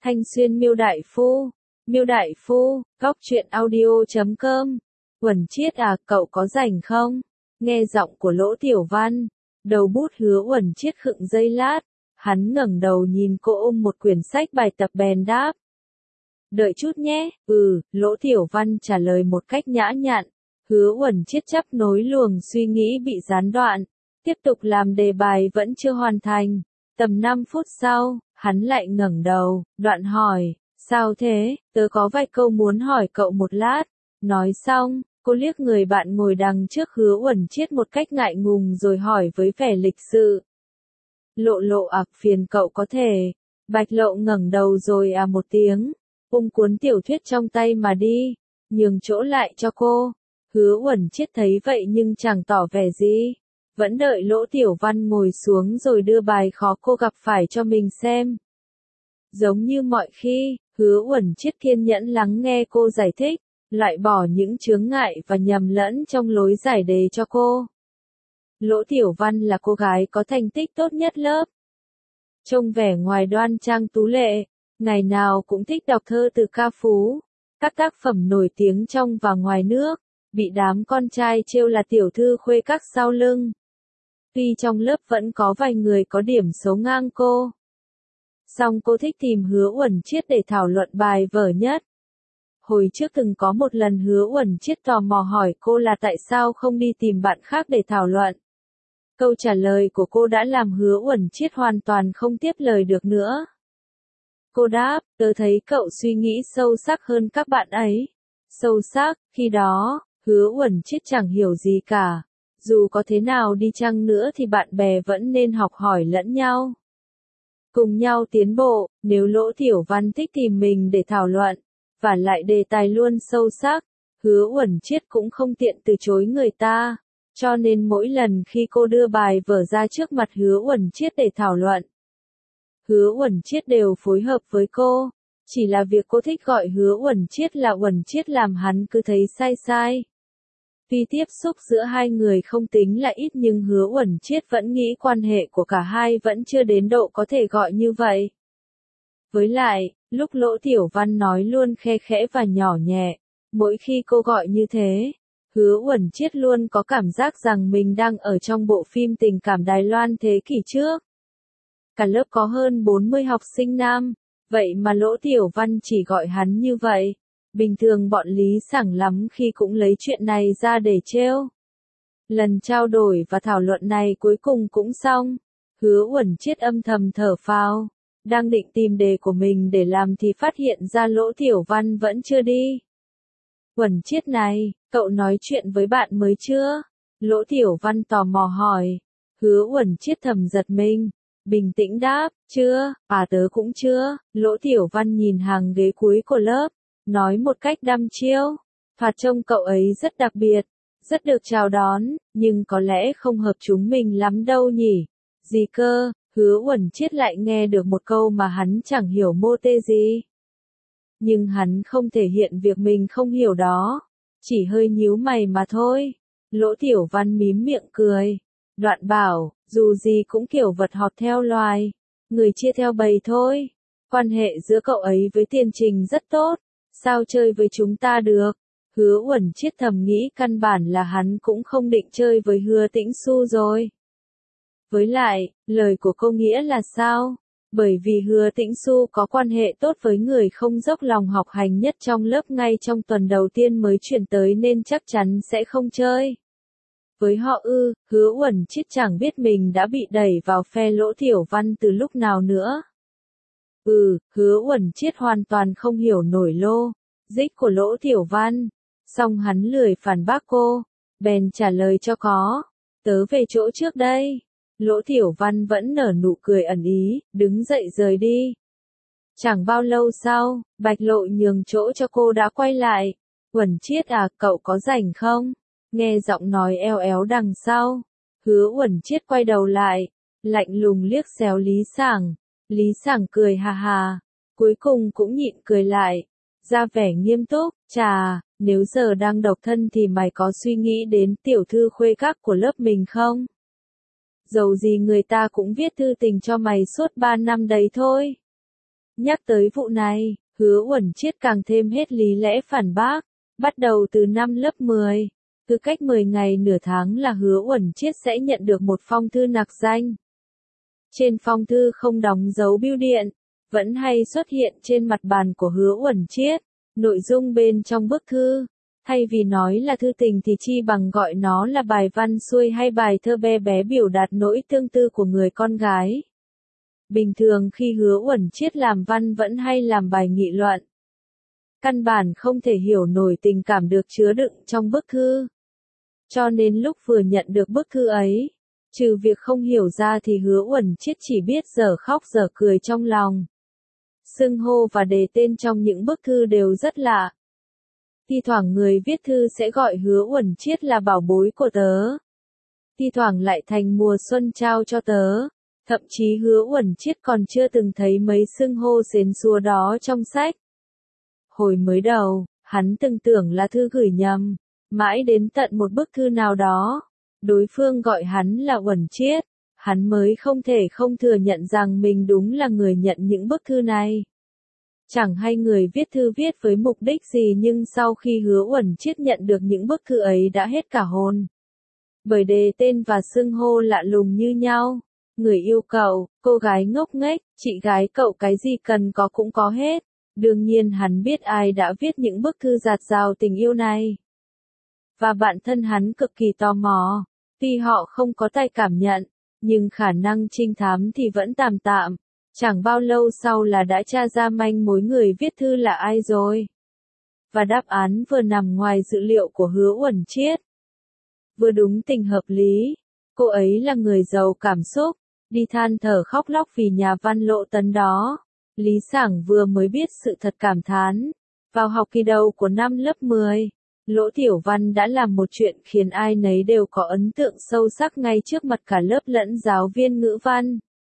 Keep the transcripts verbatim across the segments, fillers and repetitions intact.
Thanh Xuyên Miêu Đại Phu, Miêu Đại Phu, góc truyện audio chấm com. Uẩn Chiết à, cậu có rảnh không? Nghe giọng của Lỗ Tiểu Văn, đầu bút Hứa Uẩn Chiết khựng giây lát, hắn ngẩng đầu nhìn cô ôm một quyển sách bài tập bèn đáp. Đợi chút nhé, ừ, Lỗ Tiểu Văn trả lời một cách nhã nhặn. Hứa Uẩn Chiết chấp nối luồng suy nghĩ bị gián đoạn, tiếp tục làm đề bài vẫn chưa hoàn thành. Tầm năm phút sau, hắn lại ngẩng đầu, đoạn hỏi, sao thế, tớ có vài câu muốn hỏi cậu một lát. Nói xong, cô liếc người bạn ngồi đằng trước Hứa Uẩn Chiết một cách ngại ngùng rồi hỏi với vẻ lịch sự. Lộ lộ à, phiền cậu có thể. Bạch Lộ ngẩng đầu rồi à một tiếng, ôm cuốn tiểu thuyết trong tay mà đi, nhường chỗ lại cho cô. Hứa Uẩn Chiết thấy vậy nhưng chẳng tỏ vẻ gì, vẫn đợi Lỗ Tiểu Văn ngồi xuống rồi đưa bài khó cô gặp phải cho mình xem. Giống như mọi khi, Hứa Uẩn Chiết kiên nhẫn lắng nghe cô giải thích, loại bỏ những chướng ngại và nhầm lẫn trong lối giải đề cho cô. Lỗ Tiểu Văn là cô gái có thành tích tốt nhất lớp. Trông vẻ ngoài đoan trang tú lệ, ngày nào cũng thích đọc thơ từ ca phú, các tác phẩm nổi tiếng trong và ngoài nước, bị đám con trai trêu là tiểu thư khuê các sau lưng. Tuy trong lớp vẫn có vài người có điểm xấu ngang cô, song cô thích tìm Hứa Uẩn Chiết để thảo luận bài vở nhất. Hồi trước từng có một lần Hứa Uẩn Chiết tò mò hỏi cô là tại sao không đi tìm bạn khác để thảo luận. Câu trả lời của cô đã làm Hứa Uẩn Chiết hoàn toàn không tiếp lời được nữa. Cô đáp, tớ thấy cậu suy nghĩ sâu sắc hơn các bạn ấy. Sâu sắc, khi đó, Hứa Uẩn Chiết chẳng hiểu gì cả. Dù có thế nào đi chăng nữa thì bạn bè vẫn nên học hỏi lẫn nhau, cùng nhau tiến bộ. Nếu Lỗ Tiểu Văn thích tìm mình để thảo luận, và lại đề tài luôn sâu sắc, Hứa Uẩn Chiết cũng không tiện từ chối người ta. Cho nên mỗi lần khi cô đưa bài vở ra trước mặt Hứa Uẩn Chiết để thảo luận, Hứa Uẩn Chiết đều phối hợp với cô. Chỉ là việc cô thích gọi Hứa Uẩn Chiết là Uẩn Chiết làm hắn cứ thấy sai sai. Tuy tiếp xúc giữa hai người không tính là ít nhưng Hứa Uẩn Chiết vẫn nghĩ quan hệ của cả hai vẫn chưa đến độ có thể gọi như vậy. Với lại, lúc Lỗ Tiểu Văn nói luôn khe khẽ và nhỏ nhẹ, mỗi khi cô gọi như thế, Hứa Uẩn Chiết luôn có cảm giác rằng mình đang ở trong bộ phim tình cảm Đài Loan thế kỷ trước. Cả lớp có hơn bốn mươi học sinh nam, vậy mà Lỗ Tiểu Văn chỉ gọi hắn như vậy. Bình thường bọn Lý Sảng lắm khi cũng lấy chuyện này ra để trêu. Lần trao đổi và thảo luận này cuối cùng cũng xong. Hứa Uẩn Chiết âm thầm thở phào, đang định tìm đề của mình để làm thì phát hiện ra Lỗ Tiểu Văn vẫn chưa đi. Uẩn Chiết này, cậu nói chuyện với bạn mới chưa? Lỗ Tiểu Văn tò mò hỏi. Hứa Uẩn Chiết thầm giật mình, bình tĩnh đáp, chưa, à tớ cũng chưa. Lỗ Tiểu Văn nhìn hàng ghế cuối của lớp, nói một cách đăm chiêu, thoạt trông cậu ấy rất đặc biệt, rất được chào đón, nhưng có lẽ không hợp chúng mình lắm đâu nhỉ. Gì cơ? Hứa Uẩn Chiết lại nghe được một câu mà hắn chẳng hiểu mô tê gì. Nhưng hắn không thể hiện việc mình không hiểu đó, chỉ hơi nhíu mày mà thôi. Lỗ Tiểu Văn mím miệng cười, đoạn bảo, dù gì cũng kiểu vật họp theo loài, người chia theo bầy thôi. Quan hệ giữa cậu ấy với Tiền Trình rất tốt, sao chơi với chúng ta được? Hứa Uẩn Chiết thầm nghĩ căn bản là hắn cũng không định chơi với Hứa Tĩnh Xu rồi. Với lại, lời của cô nghĩa là sao? Bởi vì Hứa Tĩnh Xu có quan hệ tốt với người không dốc lòng học hành nhất trong lớp ngay trong tuần đầu tiên mới chuyển tới nên chắc chắn sẽ không chơi với họ ư. Hứa Uẩn Chiết chẳng biết mình đã bị đẩy vào phe Lỗ Tiểu Văn từ lúc nào nữa. Ừ, Hứa Uẩn Chiết hoàn toàn không hiểu nổi lô dích của Lỗ Tiểu Văn, song hắn lười phản bác cô, bèn trả lời cho có. Tớ về chỗ trước đây. Lỗ Tiểu Văn vẫn nở nụ cười ẩn ý, đứng dậy rời đi. Chẳng bao lâu sau, Bạch Lộ nhường chỗ cho cô đã quay lại. Uẩn Chiết à, cậu có rảnh không? Nghe giọng nói eo éo đằng sau, Hứa Uẩn Chiết quay đầu lại, lạnh lùng liếc xéo Lý Sảng. Lý Sảng cười hà hà, cuối cùng cũng nhịn cười lại, ra vẻ nghiêm túc, chà, nếu giờ đang độc thân thì mày có suy nghĩ đến tiểu thư khuê các của lớp mình không? Dầu gì người ta cũng viết thư tình cho mày suốt ba năm đấy thôi. Nhắc tới vụ này, Hứa Uẩn Chiết càng thêm hết lý lẽ phản bác. Bắt đầu từ năm lớp mười, cứ cách mười ngày nửa tháng là Hứa Uẩn Chiết sẽ nhận được một phong thư nặc danh. Trên phong thư không đóng dấu bưu điện, vẫn hay xuất hiện trên mặt bàn của Hứa Uẩn Chiết. Nội dung bên trong bức thư, thay vì nói là thư tình thì chi bằng gọi nó là bài văn xuôi hay bài thơ bé bé biểu đạt nỗi tương tư của người con gái. Bình thường khi Hứa Uẩn Chiết làm văn vẫn hay làm bài nghị luận. Căn bản không thể hiểu nổi tình cảm được chứa đựng trong bức thư. Cho nên lúc vừa nhận được bức thư ấy, trừ việc không hiểu ra thì Hứa Uẩn Chiết chỉ biết dở khóc dở cười trong lòng. Xưng hô và đề tên trong những bức thư đều rất lạ. Thi thoảng người viết thư sẽ gọi Hứa Uẩn Chiết là bảo bối của tớ. Thi thoảng lại thành mùa xuân trao cho tớ. Thậm chí Hứa Uẩn Chiết còn chưa từng thấy mấy xưng hô xến xúa đó trong sách. Hồi mới đầu, hắn từng tưởng là thư gửi nhầm. Mãi đến tận một bức thư nào đó, đối phương gọi hắn là Uẩn Chiết. Hắn mới không thể không thừa nhận rằng mình đúng là người nhận những bức thư này. Chẳng hay người viết thư viết với mục đích gì nhưng sau khi Hứa Uẩn Chiết nhận được những bức thư ấy đã hết cả hồn. Bởi đề tên và xưng hô lạ lùng như nhau. Người yêu cậu, cô gái ngốc nghếch, chị gái cậu cái gì cần có cũng có hết. Đương nhiên hắn biết ai đã viết những bức thư dạt dào tình yêu này. Và bản thân hắn cực kỳ tò mò. Tuy họ không có tài cảm nhận, nhưng khả năng trinh thám thì vẫn tạm tạm. Chẳng bao lâu sau là đã tra ra manh mối người viết thư là ai rồi. Và đáp án vừa nằm ngoài dự liệu của Hứa Uẩn Chiết. Vừa đúng tình hợp lý. Cô ấy là người giàu cảm xúc, đi than thở khóc lóc vì nhà văn Lỗ Tấn đó. Lý Sảng vừa mới biết sự thật cảm thán. Vào học kỳ đầu của năm lớp mười, Lỗ Tiểu Văn đã làm một chuyện khiến ai nấy đều có ấn tượng sâu sắc ngay trước mặt cả lớp lẫn giáo viên ngữ văn.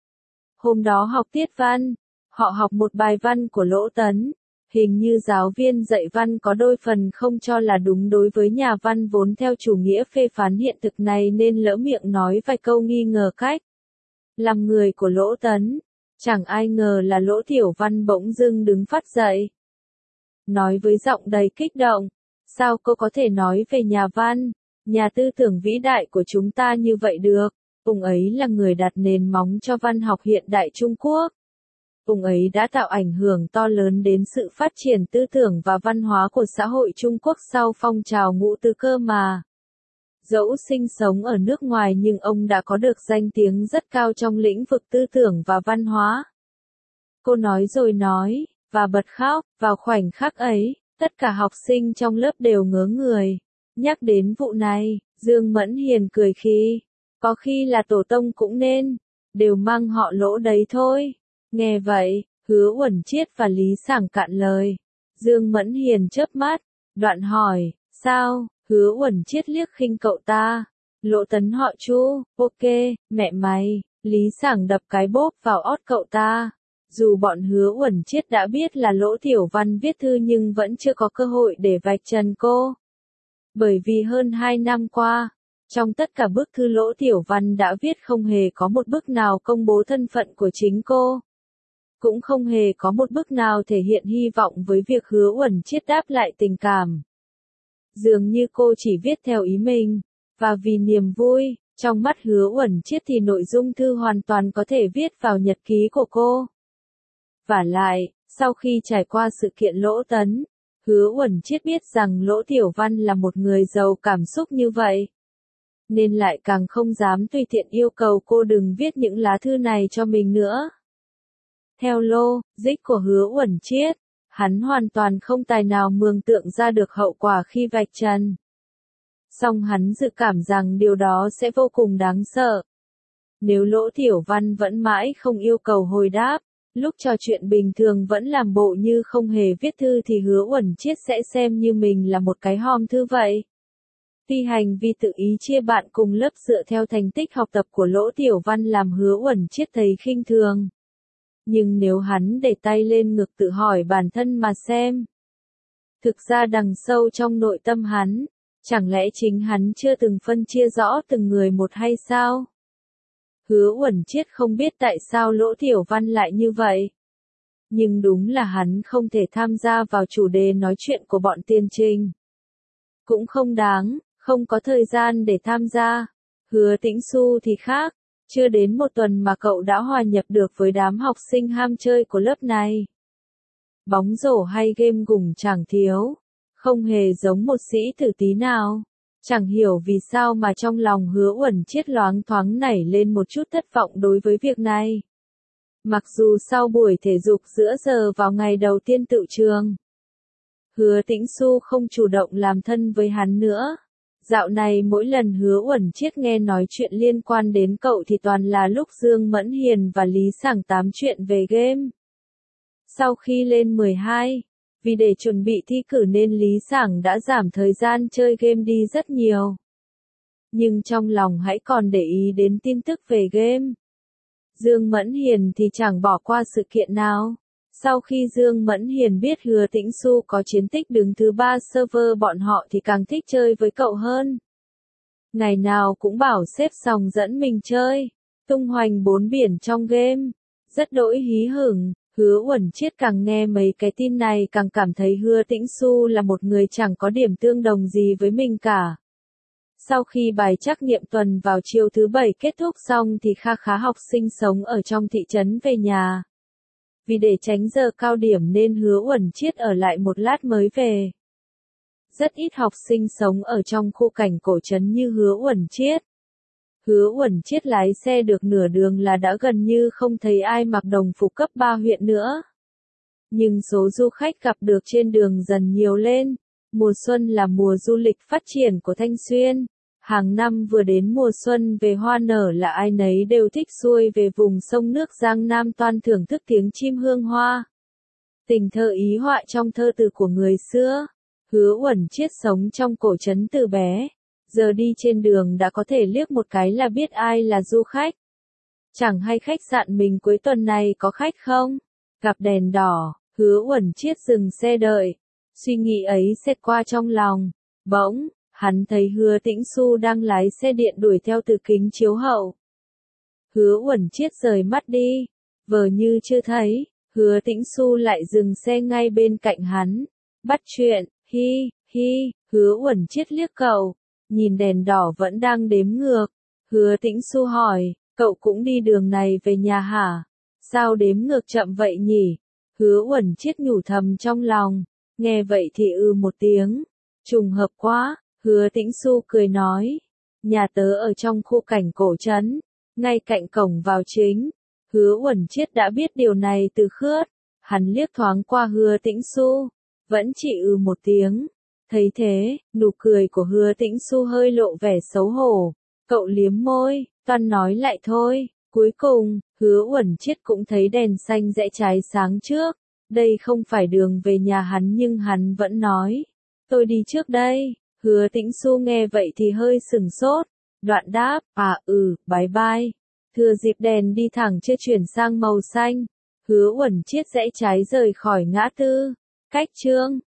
Hôm đó học tiết văn, họ học một bài văn của Lỗ Tấn. Hình như giáo viên dạy văn có đôi phần không cho là đúng đối với nhà văn vốn theo chủ nghĩa phê phán hiện thực này nên lỡ miệng nói vài câu nghi ngờ cách làm người của Lỗ Tấn. Chẳng ai ngờ là Lỗ Tiểu Văn bỗng dưng đứng phát dậy. Nói với giọng đầy kích động, sao cô có thể nói về nhà văn, nhà tư tưởng vĩ đại của chúng ta như vậy được? Ông ấy là người đặt nền móng cho văn học hiện đại Trung Quốc. Ông ấy đã tạo ảnh hưởng to lớn đến sự phát triển tư tưởng và văn hóa của xã hội Trung Quốc sau phong trào ngũ tư cơ mà. Dẫu sinh sống ở nước ngoài nhưng ông đã có được danh tiếng rất cao trong lĩnh vực tư tưởng và văn hóa. Cô nói rồi nói, và bật khóc. Vào khoảnh khắc ấy, tất cả học sinh trong lớp đều ngớ người. Nhắc đến vụ này, Dương Mẫn Hiền cười khi, có khi là tổ tông cũng nên, đều mang họ Lỗ đấy thôi. Nghe vậy, Hứa Uẩn Chiết và Lý Sảng cạn lời. Dương Mẫn Hiền chớp mắt, đoạn hỏi, sao? Hứa Uẩn Chiết liếc khinh cậu ta. Lỗ Tấn họ Chu, ok, mẹ mày. Lý Sảng đập cái bốp vào ót cậu ta. Dù bọn Hứa Uẩn Chiết đã biết là Lỗ Tiểu Văn viết thư nhưng vẫn chưa có cơ hội để vạch trần cô. Bởi vì hơn hai năm qua, trong tất cả bức thư Lỗ Tiểu Văn đã viết không hề có một bức nào công bố thân phận của chính cô. Cũng không hề có một bức nào thể hiện hy vọng với việc Hứa Uẩn Chiết đáp lại tình cảm. Dường như cô chỉ viết theo ý mình, và vì niềm vui, trong mắt Hứa Uẩn Chiết thì nội dung thư hoàn toàn có thể viết vào nhật ký của cô. Vả lại, sau khi trải qua sự kiện Lỗ Tấn, Hứa Uẩn Chiết biết rằng Lỗ Tiểu Văn là một người giàu cảm xúc như vậy. Nên lại càng không dám tùy tiện yêu cầu cô đừng viết những lá thư này cho mình nữa. Theo lô, dịch của Hứa Uẩn Chiết, hắn hoàn toàn không tài nào mường tượng ra được hậu quả khi vạch trần. Song hắn dự cảm rằng điều đó sẽ vô cùng đáng sợ. Nếu Lỗ Tiểu Văn vẫn mãi không yêu cầu hồi đáp, lúc trò chuyện bình thường vẫn làm bộ như không hề viết thư thì Hứa Uẩn Chiết sẽ xem như mình là một cái hòm thư vậy. Tuy hành vi tự ý chia bạn cùng lớp dựa theo thành tích học tập của Lỗ Tiểu Văn làm Hứa Uẩn Chiết thấy khinh thường. Nhưng nếu hắn để tay lên ngực tự hỏi bản thân mà xem. Thực ra đằng sâu trong nội tâm hắn, chẳng lẽ chính hắn chưa từng phân chia rõ từng người một hay sao? Hứa Uẩn Chiết không biết tại sao Lỗ Tiểu Văn lại như vậy. Nhưng đúng là hắn không thể tham gia vào chủ đề nói chuyện của bọn tiên trình. Cũng không đáng, không có thời gian để tham gia. Hứa Tĩnh Xu thì khác, chưa đến một tuần mà cậu đã hòa nhập được với đám học sinh ham chơi của lớp này. Bóng rổ hay game gủng chẳng thiếu, không hề giống một sĩ tử tí nào. Chẳng hiểu vì sao mà trong lòng Hứa Uẩn Chiết loáng thoáng nảy lên một chút thất vọng đối với việc này. Mặc dù sau buổi thể dục giữa giờ vào ngày đầu tiên tựu trường, Hứa Tĩnh Xu không chủ động làm thân với hắn nữa. Dạo này mỗi lần Hứa Uẩn Chiết nghe nói chuyện liên quan đến cậu thì toàn là lúc Dương Mẫn Hiền và Lý Sảng tám chuyện về game. Sau khi lên mười hai, vì để chuẩn bị thi cử nên Lý Sảng đã giảm thời gian chơi game đi rất nhiều. Nhưng trong lòng hãy còn để ý đến tin tức về game. Dương Mẫn Hiền thì chẳng bỏ qua sự kiện nào. Sau khi Dương Mẫn Hiền biết Hứa Tĩnh Xu có chiến tích đứng thứ ba server bọn họ thì càng thích chơi với cậu hơn. Ngày nào cũng bảo xếp sòng dẫn mình chơi, tung hoành bốn biển trong game. Rất đỗi hí hửng, Hứa Uẩn Chiết càng nghe mấy cái tin này càng cảm thấy Hứa Tĩnh Xu là một người chẳng có điểm tương đồng gì với mình cả. Sau khi bài trắc nghiệm tuần vào chiều thứ bảy kết thúc xong thì kha khá học sinh sống ở trong thị trấn về nhà. Vì để tránh giờ cao điểm nên Hứa Uẩn Chiết ở lại một lát mới về. Rất ít học sinh sống ở trong khu cảnh cổ trấn như Hứa Uẩn Chiết. Hứa Uẩn Chiết lái xe được nửa đường là đã gần như không thấy ai mặc đồng phục cấp ba huyện nữa. Nhưng số du khách gặp được trên đường dần nhiều lên. Mùa xuân là mùa du lịch phát triển của Thanh Xuyên. Hàng năm vừa đến mùa xuân về hoa nở là ai nấy đều thích xuôi về vùng sông nước Giang Nam toan thưởng thức tiếng chim hương hoa. Tình thơ ý họa trong thơ từ của người xưa. Hứa Uẩn Chiết sống trong cổ trấn từ bé. Giờ đi trên đường đã có thể liếc một cái là biết ai là du khách. Chẳng hay khách sạn mình cuối tuần này có khách không? Gặp đèn đỏ, Hứa Uẩn Chiết dừng xe đợi. Suy nghĩ ấy xẹt qua trong lòng. Bỗng, hắn thấy Hứa Tĩnh Xu đang lái xe điện đuổi theo từ kính chiếu hậu. Hứa Uẩn Chiết rời mắt đi. Vờ như chưa thấy, Hứa Tĩnh Xu lại dừng xe ngay bên cạnh hắn. Bắt chuyện, hi, hi, Hứa Uẩn Chiết liếc cậu. Nhìn đèn đỏ vẫn đang đếm ngược. Hứa Tĩnh Xu hỏi, cậu cũng đi đường này về nhà hả? Sao đếm ngược chậm vậy nhỉ? Hứa Uẩn Chiết nhủ thầm trong lòng. Nghe vậy thì ư một tiếng. Trùng hợp quá, Hứa Tĩnh Xu cười nói. Nhà tớ ở trong khu cảnh cổ trấn, ngay cạnh cổng vào chính. Hứa Uẩn Chiết đã biết điều này từ khướt. Hắn liếc thoáng qua Hứa Tĩnh Xu, vẫn chỉ ư một tiếng. Thấy thế, nụ cười của Hứa Tĩnh Xu hơi lộ vẻ xấu hổ. Cậu liếm môi, toan nói lại thôi. Cuối cùng, Hứa Uẩn Chiết cũng thấy đèn xanh rẽ trái sáng trước. Đây không phải đường về nhà hắn nhưng hắn vẫn nói. Tôi đi trước đây. Hứa Tĩnh Xu nghe vậy thì hơi sừng sốt. Đoạn đáp, à ừ, bye bye. Thừa dịp đèn đi thẳng chưa chuyển sang màu xanh. Hứa Uẩn Chiết rẽ trái rời khỏi ngã tư. Cách chương.